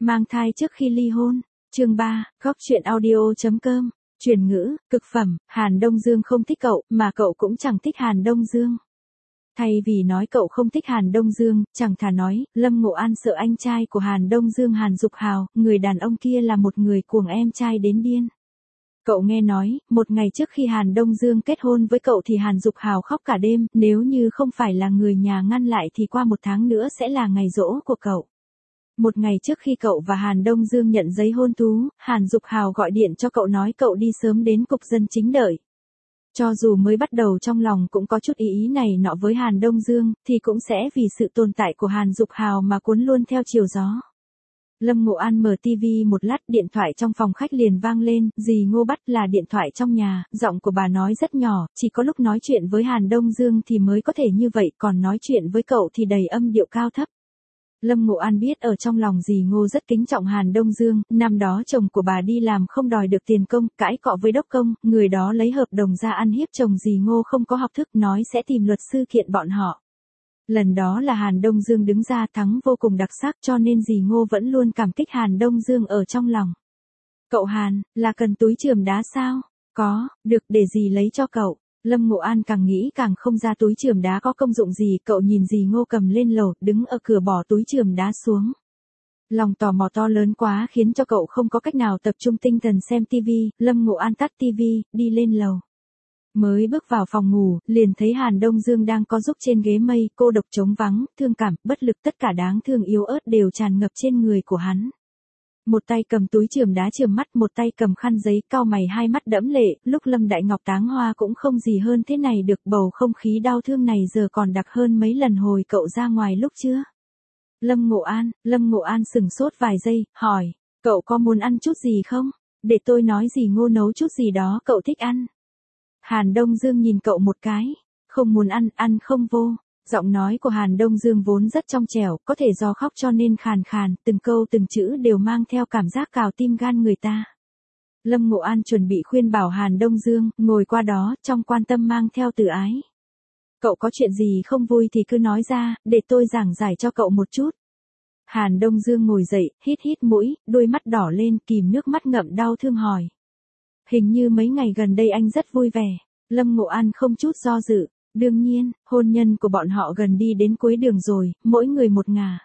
Mang thai trước khi ly hôn. Chương 3, góc truyện audio.com. Truyền ngữ, cực phẩm, Hàn Đông Dương không thích cậu, mà cậu cũng chẳng thích Hàn Đông Dương. Thay vì nói cậu không thích Hàn Đông Dương, chẳng thà nói, Lâm Ngộ An sợ anh trai của Hàn Đông Dương Hàn Dục Hào, người đàn ông kia là một người cuồng em trai đến điên. Cậu nghe nói, một ngày trước khi Hàn Đông Dương kết hôn với cậu thì Hàn Dục Hào khóc cả đêm, nếu như không phải là người nhà ngăn lại thì qua một tháng nữa sẽ là ngày giỗ của cậu. Một ngày trước khi cậu và Hàn Đông Dương nhận giấy hôn thú, Hàn Dục Hào gọi điện cho cậu nói cậu đi sớm đến cục dân chính đợi. Cho dù mới bắt đầu trong lòng cũng có chút ý này nọ với Hàn Đông Dương, thì cũng sẽ vì sự tồn tại của Hàn Dục Hào mà cuốn luôn theo chiều gió. Lâm Ngộ An mở tivi một lát, điện thoại trong phòng khách liền vang lên, dì Ngô bắt là điện thoại trong nhà, giọng của bà nói rất nhỏ, chỉ có lúc nói chuyện với Hàn Đông Dương thì mới có thể như vậy, còn nói chuyện với cậu thì đầy âm điệu cao thấp. Lâm Ngộ An biết ở trong lòng dì Ngô rất kính trọng Hàn Đông Dương, năm đó chồng của bà đi làm không đòi được tiền công, cãi cọ với đốc công, người đó lấy hợp đồng ra ăn hiếp chồng dì Ngô không có học thức, nói sẽ tìm luật sư kiện bọn họ. Lần đó là Hàn Đông Dương đứng ra thắng vô cùng đặc sắc, cho nên dì Ngô vẫn luôn cảm kích Hàn Đông Dương ở trong lòng. Cậu Hàn, là cần túi chườm đá sao? Có, được, để dì lấy cho cậu. Lâm Ngộ An càng nghĩ càng không ra túi chườm đá có công dụng gì, cậu nhìn dì Ngô cầm lên lầu, đứng ở cửa bỏ túi chườm đá xuống. Lòng tò mò to lớn quá khiến cho cậu không có cách nào tập trung tinh thần xem tivi, Lâm Ngộ An tắt tivi, đi lên lầu. Mới bước vào phòng ngủ, liền thấy Hàn Đông Dương đang co giúp trên ghế mây, cô độc trống vắng, thương cảm, bất lực, tất cả đáng thương yếu ớt đều tràn ngập trên người của hắn. Một tay cầm túi chườm đá chườm mắt, một tay cầm khăn giấy, cau mày, hai mắt đẫm lệ, lúc Lâm Đại Ngọc táng hoa cũng không gì hơn thế này được, bầu không khí đau thương này giờ còn đặc hơn mấy lần hồi cậu ra ngoài lúc chưa. Lâm Ngộ An sửng sốt vài giây, hỏi, cậu có muốn ăn chút gì không? Để tôi nói dì Ngô nấu chút gì đó cậu thích ăn. Hàn Đông Dương nhìn cậu một cái, không muốn ăn, ăn không vô. Giọng nói của Hàn Đông Dương vốn rất trong trẻo, có thể do khóc cho nên khàn khàn, từng câu từng chữ đều mang theo cảm giác cào tim gan người ta. Lâm Ngộ An chuẩn bị khuyên bảo Hàn Đông Dương, ngồi qua đó, trong quan tâm mang theo từ ái. Cậu có chuyện gì không vui thì cứ nói ra, để tôi giảng giải cho cậu một chút. Hàn Đông Dương ngồi dậy, hít hít mũi, đôi mắt đỏ lên, kìm nước mắt ngậm đau thương hỏi. Hình như mấy ngày gần đây anh rất vui vẻ. Lâm Ngộ An không chút do dự. Đương nhiên, hôn nhân của bọn họ gần đi đến cuối đường rồi, mỗi người một ngả.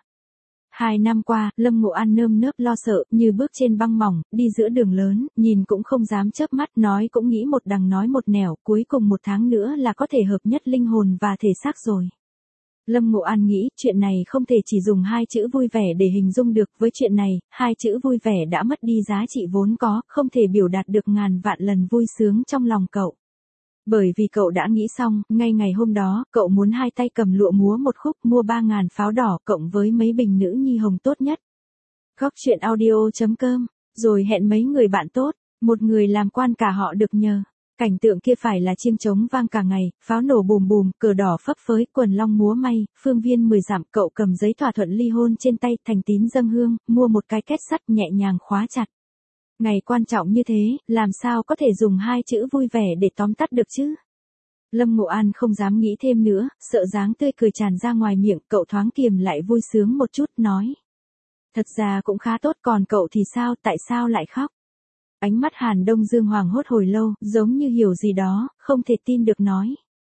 2 năm qua, Lâm Ngộ An nơm nớp lo sợ, như bước trên băng mỏng, đi giữa đường lớn, nhìn cũng không dám chớp mắt, nói cũng nghĩ một đằng nói một nẻo, cuối cùng 1 tháng nữa là có thể hợp nhất linh hồn và thể xác rồi. Lâm Ngộ An nghĩ, chuyện này không thể chỉ dùng 2 chữ vui vẻ để hình dung được, với chuyện này, 2 chữ vui vẻ đã mất đi giá trị vốn có, không thể biểu đạt được ngàn vạn lần vui sướng trong lòng cậu. Bởi vì cậu đã nghĩ xong, ngay ngày hôm đó, cậu muốn 2 tay cầm lụa múa một khúc, mua 3.000 pháo đỏ cộng với mấy bình nữ nhi hồng tốt nhất. Góc truyện audio.com, rồi hẹn mấy người bạn tốt, một người làm quan cả họ được nhờ. Cảnh tượng kia phải là chiêng trống vang cả ngày, pháo nổ bùm bùm, cờ đỏ phấp phới, quần long múa may, phương viên 10 dặm, cậu cầm giấy thỏa thuận ly hôn trên tay, thành tín dâng hương, mua một cái két sắt nhẹ nhàng khóa chặt. Ngày quan trọng như thế, làm sao có thể dùng 2 chữ vui vẻ để tóm tắt được chứ? Lâm Ngộ An không dám nghĩ thêm nữa, sợ dáng tươi cười tràn ra ngoài miệng, cậu thoáng kiềm lại vui sướng một chút, nói. Thật ra cũng khá tốt, còn cậu thì sao, tại sao lại khóc? Ánh mắt Hàn Đông Dương hoảng hốt hồi lâu, giống như hiểu gì đó, không thể tin được nói.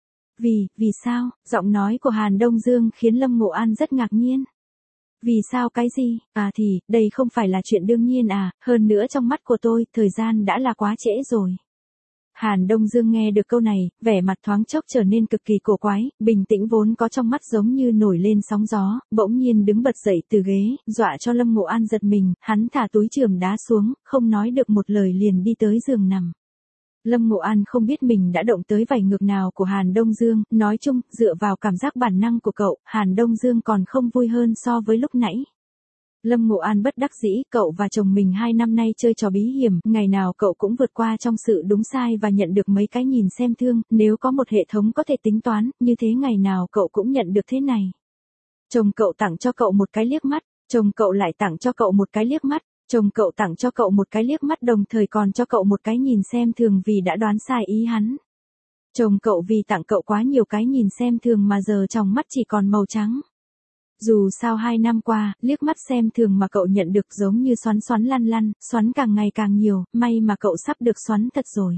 Vì sao? Giọng nói của Hàn Đông Dương khiến Lâm Ngộ An rất ngạc nhiên. Vì sao cái gì? À thì, đây không phải là chuyện đương nhiên à, hơn nữa trong mắt của tôi, thời gian đã là quá trễ rồi. Hàn Đông Dương nghe được câu này, vẻ mặt thoáng chốc trở nên cực kỳ cổ quái, bình tĩnh vốn có trong mắt giống như nổi lên sóng gió, bỗng nhiên đứng bật dậy từ ghế, dọa cho Lâm Ngộ An giật mình, hắn thả túi chườm đá xuống, không nói được một lời liền đi tới giường nằm. Lâm Ngộ An không biết mình đã động tới vảy ngược nào của Hàn Đông Dương, nói chung, dựa vào cảm giác bản năng của cậu, Hàn Đông Dương còn không vui hơn so với lúc nãy. Lâm Ngộ An bất đắc dĩ, cậu và chồng mình 2 năm nay chơi trò bí hiểm, ngày nào cậu cũng vượt qua trong sự đúng sai và nhận được mấy cái nhìn xem thương, nếu có một hệ thống có thể tính toán, như thế ngày nào cậu cũng nhận được thế này. Chồng cậu tặng cho cậu một cái liếc mắt, chồng cậu lại tặng cho cậu một cái liếc mắt. Chồng cậu tặng cho cậu một cái liếc mắt đồng thời còn cho cậu một cái nhìn xem thường vì đã đoán sai ý hắn. Chồng cậu vì tặng cậu quá nhiều cái nhìn xem thường mà giờ trong mắt chỉ còn màu trắng. Dù sao 2 năm qua, liếc mắt xem thường mà cậu nhận được giống như xoắn xoắn lăn lăn, xoắn càng ngày càng nhiều, may mà cậu sắp được xoắn thật rồi.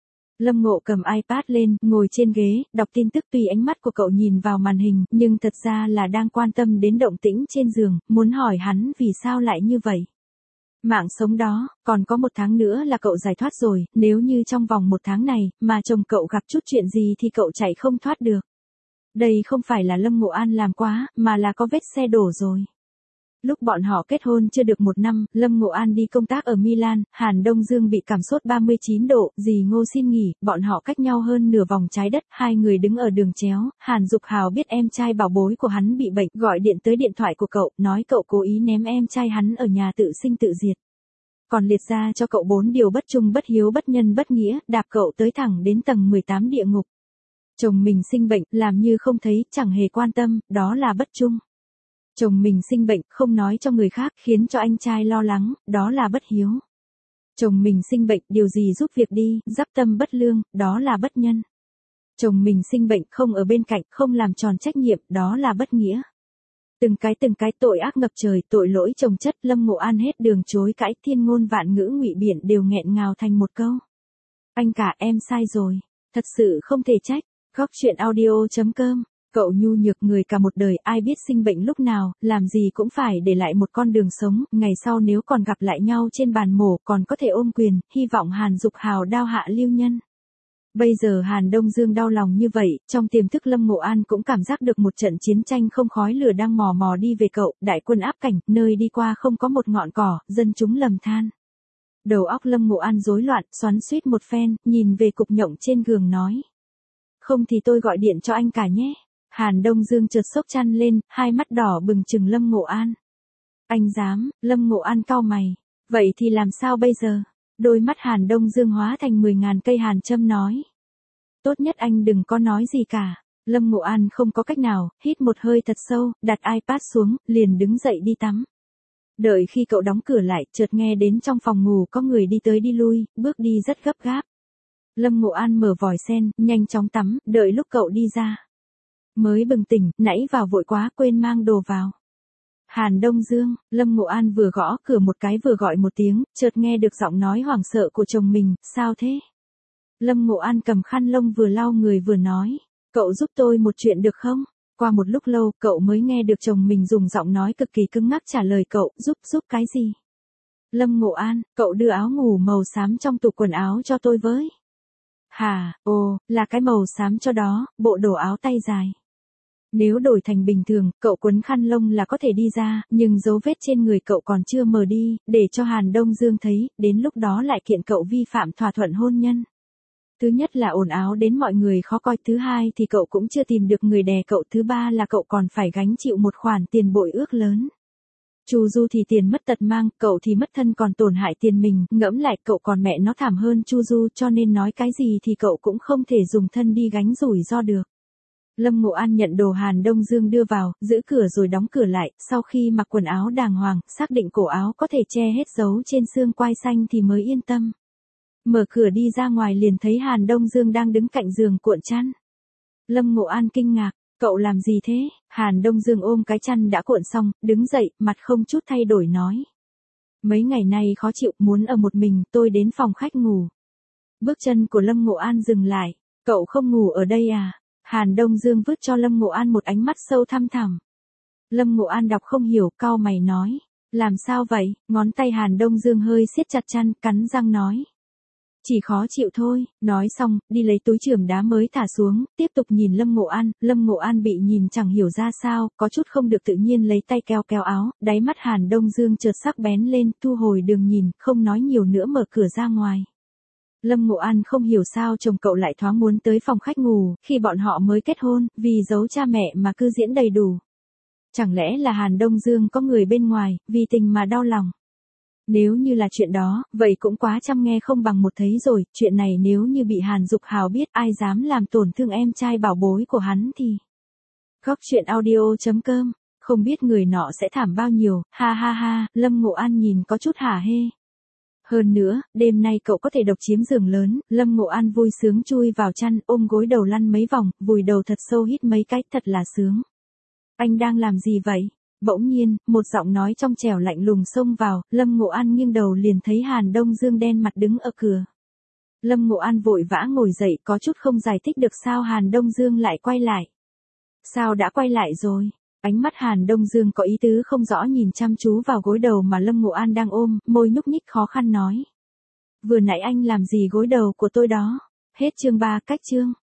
Lâm Ngộ cầm iPad lên, ngồi trên ghế, đọc tin tức tuy ánh mắt của cậu nhìn vào màn hình, nhưng thật ra là đang quan tâm đến động tĩnh trên giường, muốn hỏi hắn vì sao lại như vậy. Mạng sống đó, còn có 1 tháng nữa là cậu giải thoát rồi, nếu như trong vòng 1 tháng này, mà chồng cậu gặp chút chuyện gì thì cậu chạy không thoát được. Đây không phải là Lâm Ngộ An làm quá, mà là có vết xe đổ rồi. Lúc bọn họ kết hôn chưa được 1 năm, Lâm Ngộ An đi công tác ở Milan, Hàn Đông Dương bị cảm sốt 39 độ, dì Ngô xin nghỉ, bọn họ cách nhau hơn nửa vòng trái đất, 2 người đứng ở đường chéo, Hàn Dục Hào biết em trai bảo bối của hắn bị bệnh, gọi điện tới điện thoại của cậu, nói cậu cố ý ném em trai hắn ở nhà tự sinh tự diệt. Còn liệt ra cho cậu 4 điều bất trung bất hiếu bất nhân bất nghĩa, đạp cậu tới thẳng đến tầng 18 địa ngục. Chồng mình sinh bệnh, làm như không thấy, chẳng hề quan tâm, đó là bất trung. Chồng mình sinh bệnh, không nói cho người khác, khiến cho anh trai lo lắng, đó là bất hiếu. Chồng mình sinh bệnh, điều gì giúp việc đi, dắp tâm bất lương, đó là bất nhân. Chồng mình sinh bệnh, không ở bên cạnh, không làm tròn trách nhiệm, đó là bất nghĩa. Từng cái tội ác ngập trời, tội lỗi chồng chất, Lâm Ngộ An hết đường chối cãi, thiên ngôn vạn ngữ ngụy biện đều nghẹn ngào thành một câu. Anh cả, em sai rồi, thật sự không thể trách. Góc chuyện audio.com. Cậu nhu nhược người cả một đời, ai biết sinh bệnh lúc nào, làm gì cũng phải để lại một con đường sống, ngày sau nếu còn gặp lại nhau trên bàn mổ còn có thể ôm quyền, hy vọng Hàn Dục Hào đao hạ lưu nhân. Bây giờ Hàn Đông Dương đau lòng như vậy, trong tiềm thức Lâm Ngộ An cũng cảm giác được một trận chiến tranh không khói lửa đang mò mò đi về cậu, đại quân áp cảnh, nơi đi qua không có một ngọn cỏ, dân chúng lầm than. Đầu óc Lâm Ngộ An rối loạn, xoắn xuýt một phen, nhìn về cục nhộng trên giường nói. Không thì tôi gọi điện cho anh cả nhé. Hàn Đông Dương chợt sốc chăn lên, hai mắt đỏ bừng trừng Lâm Ngộ An. Anh dám, Lâm Ngộ An cau mày. Vậy thì làm sao bây giờ? Đôi mắt Hàn Đông Dương hóa thành 10.000 cây hàn châm nói. Tốt nhất anh đừng có nói gì cả. Lâm Ngộ An không có cách nào, hít một hơi thật sâu, đặt iPad xuống, liền đứng dậy đi tắm. Đợi khi cậu đóng cửa lại, chợt nghe đến trong phòng ngủ có người đi tới đi lui, bước đi rất gấp gáp. Lâm Ngộ An mở vòi sen, nhanh chóng tắm, đợi lúc cậu đi ra. Mới bừng tỉnh, nãy vào vội quá quên mang đồ vào. Hàn Đông Dương, Lâm Ngộ An vừa gõ cửa một cái vừa gọi một tiếng, chợt nghe được giọng nói hoảng sợ của chồng mình, sao thế? Lâm Ngộ An cầm khăn lông vừa lau người vừa nói, cậu giúp tôi một chuyện được không? Qua một lúc lâu, cậu mới nghe được chồng mình dùng giọng nói cực kỳ cứng ngắc trả lời cậu, giúp cái gì? Lâm Ngộ An, cậu đưa áo ngủ màu xám trong tủ quần áo cho tôi với. Hà, là cái màu xám cho đó, bộ đồ áo tay dài. Nếu đổi thành bình thường, cậu quấn khăn lông là có thể đi ra, nhưng dấu vết trên người cậu còn chưa mờ đi, để cho Hàn Đông Dương thấy, đến lúc đó lại kiện cậu vi phạm thỏa thuận hôn nhân. Thứ nhất là ồn áo đến mọi người khó coi, thứ hai thì cậu cũng chưa tìm được người đè cậu, thứ ba là cậu còn phải gánh chịu một khoản tiền bội ước lớn. Chu Du thì tiền mất tật mang, cậu thì mất thân còn tổn hại tiền mình, ngẫm lại cậu còn mẹ nó thảm hơn Chu Du, cho nên nói cái gì thì cậu cũng không thể dùng thân đi gánh rủi ro được. Lâm Ngộ An nhận đồ Hàn Đông Dương đưa vào, giữ cửa rồi đóng cửa lại, sau khi mặc quần áo đàng hoàng, xác định cổ áo có thể che hết dấu trên xương quai xanh thì mới yên tâm. Mở cửa đi ra ngoài liền thấy Hàn Đông Dương đang đứng cạnh giường cuộn chăn. Lâm Ngộ An kinh ngạc, cậu làm gì thế? Hàn Đông Dương ôm cái chăn đã cuộn xong, đứng dậy, mặt không chút thay đổi nói. Mấy ngày nay khó chịu, muốn ở một mình, tôi đến phòng khách ngủ. Bước chân của Lâm Ngộ An dừng lại, cậu không ngủ ở đây à? Hàn Đông Dương vứt cho Lâm Ngộ An một ánh mắt sâu thăm thẳm. Lâm Ngộ An đọc không hiểu, cau mày nói. Làm sao vậy? Ngón tay Hàn Đông Dương hơi siết chặt chăn, cắn răng nói. Chỉ khó chịu thôi, nói xong, đi lấy túi chườm đá mới thả xuống, tiếp tục nhìn Lâm Ngộ An bị nhìn chẳng hiểu ra sao, có chút không được tự nhiên lấy tay kéo áo, đáy mắt Hàn Đông Dương chợt sắc bén lên, thu hồi đường nhìn, không nói nhiều nữa mở cửa ra ngoài. Lâm Ngộ An không hiểu sao chồng cậu lại thoáng muốn tới phòng khách ngủ, khi bọn họ mới kết hôn, vì giấu cha mẹ mà cứ diễn đầy đủ. Chẳng lẽ là Hàn Đông Dương có người bên ngoài, vì tình mà đau lòng. Nếu như là chuyện đó, vậy cũng quá chăm nghe không bằng một thấy rồi, chuyện này nếu như bị Hàn Dục Hào biết ai dám làm tổn thương em trai bảo bối của hắn thì. Góc chuyện audio.com, không biết người nọ sẽ thảm bao nhiêu, ha ha ha, Lâm Ngộ An nhìn có chút hả hê. Hơn nữa, đêm nay cậu có thể độc chiếm giường lớn, Lâm Ngộ An vui sướng chui vào chăn, ôm gối đầu lăn mấy vòng, vùi đầu thật sâu hít mấy cái, thật là sướng. Anh đang làm gì vậy? Bỗng nhiên, một giọng nói trong trẻo lạnh lùng xông vào, Lâm Ngộ An nghiêng đầu liền thấy Hàn Đông Dương đen mặt đứng ở cửa. Lâm Ngộ An vội vã ngồi dậy, có chút không giải thích được sao Hàn Đông Dương lại quay lại. Sao đã quay lại rồi? Ánh mắt Hàn Đông Dương có ý tứ không rõ nhìn chăm chú vào gối đầu mà Lâm Ngộ An đang ôm, môi nhúc nhích khó khăn nói. Vừa nãy anh làm gì gối đầu của tôi đó? Hết chương 3 cách chương.